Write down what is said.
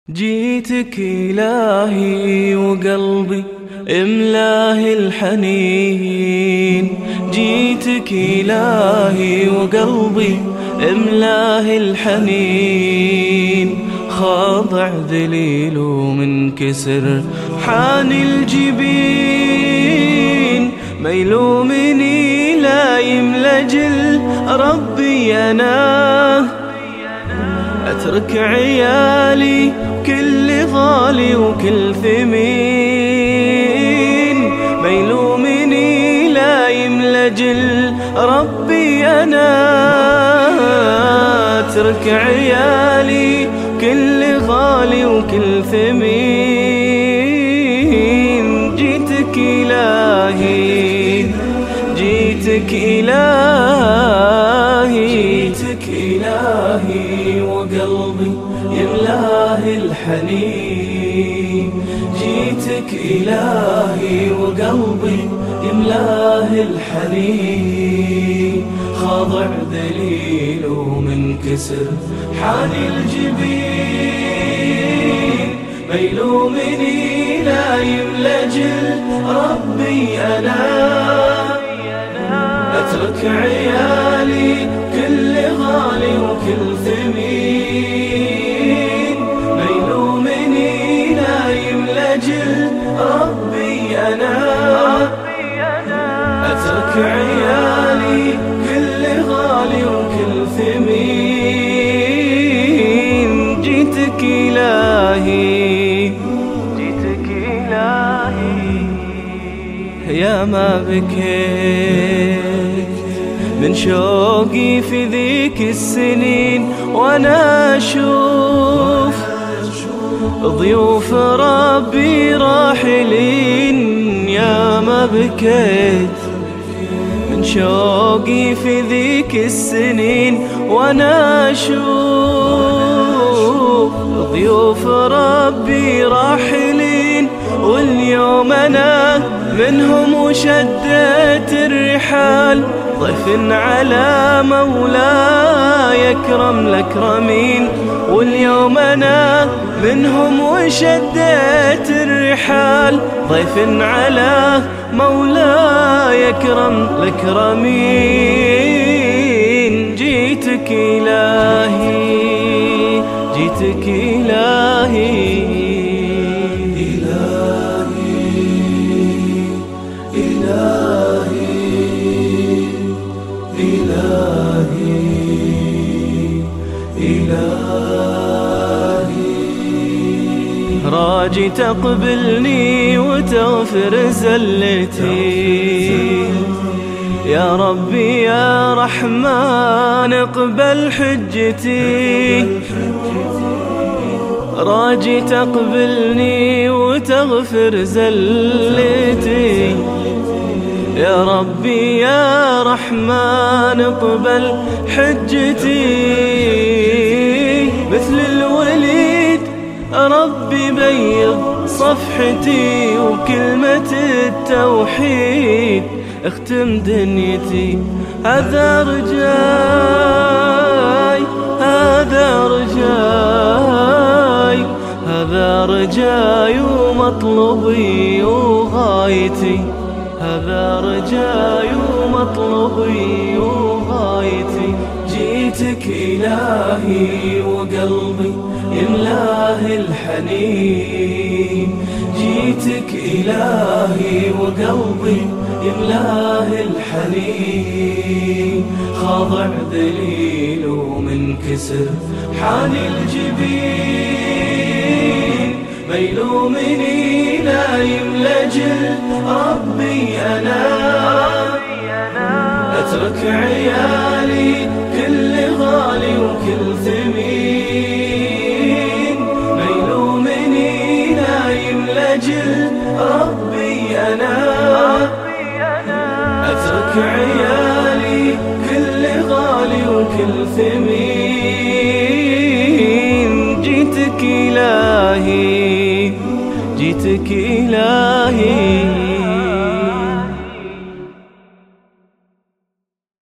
جيتك إلهي وقلبي املاه الحنين، جيتك إلهي وقلبي املاه الحنين، خاضع ذليل ومنكسر حاني الجبين، ما يلومني لا يملجل ربي أنا، أترك عيالي كل ضالي وكل ثمين، ما يلومني لا يملجل ربي أنا، أترك عيالي كل غالي وكل ثمين. جيتك إلهي، جيتك إلهي، جيتك إلهي وقلبي يملاه الحنين، جيتك إلهي وقلبي يملاه الحنين، خاضع ذليل ومنكسر حاني الجبين، ما يلومني لا يملجل ربي أنا، أترك عيالي كل غالي وكل ثمين، ما يلومني لا يملجل ربي أنا، أترك عيالي كل غالي وكل ثمين. جيتك إلهي، جيتك إلهي، يا ما بكيت من شوقي في ذيك السنين، وانا اشوف ضيوف ربي راحلين، يا ما بكيت من شوقي في ذيك السنين، وانا اشوف ضيوف ربي راحلين، واليوم انا منهم وشديت الرحال، ضيف على مولاي اكرم الاكرمين، واليوم انا منهم وشديت الرحال، ضيف على مولاي اكرم الاكرمين. جيتك إلهي، جيتك إلهي، راجي تقبلني وتغفر زلتي، يا ربي يا رحمن اقبل حجتي، راجي تقبلني وتغفر زلتي، يا ربي يا رحمن اقبل حجتي، مثل الوليد ربي بيض صفحتي، وكلمة التوحيد اختم دنيتي، هذا رجاي، هذا رجاي، هذا رجاي ومطلبي وغايتي، هذا رجاي ومطلبي وغايتي. جيتك إلهي وقلبي يملاه الحنين، جيتك إلهي وقلبي يملاه الحنين، خاضع ذليل ومنكسر حاني الجبين، ما يلومني لا يملجل ربي أنا، أترك عيالي كل غالي وكل ثمين، ما يلومني لا يملجل ربي أنا، أترك عيالي كل غالي وكل ثمين. جيتك إلهي، جيتك إلهي.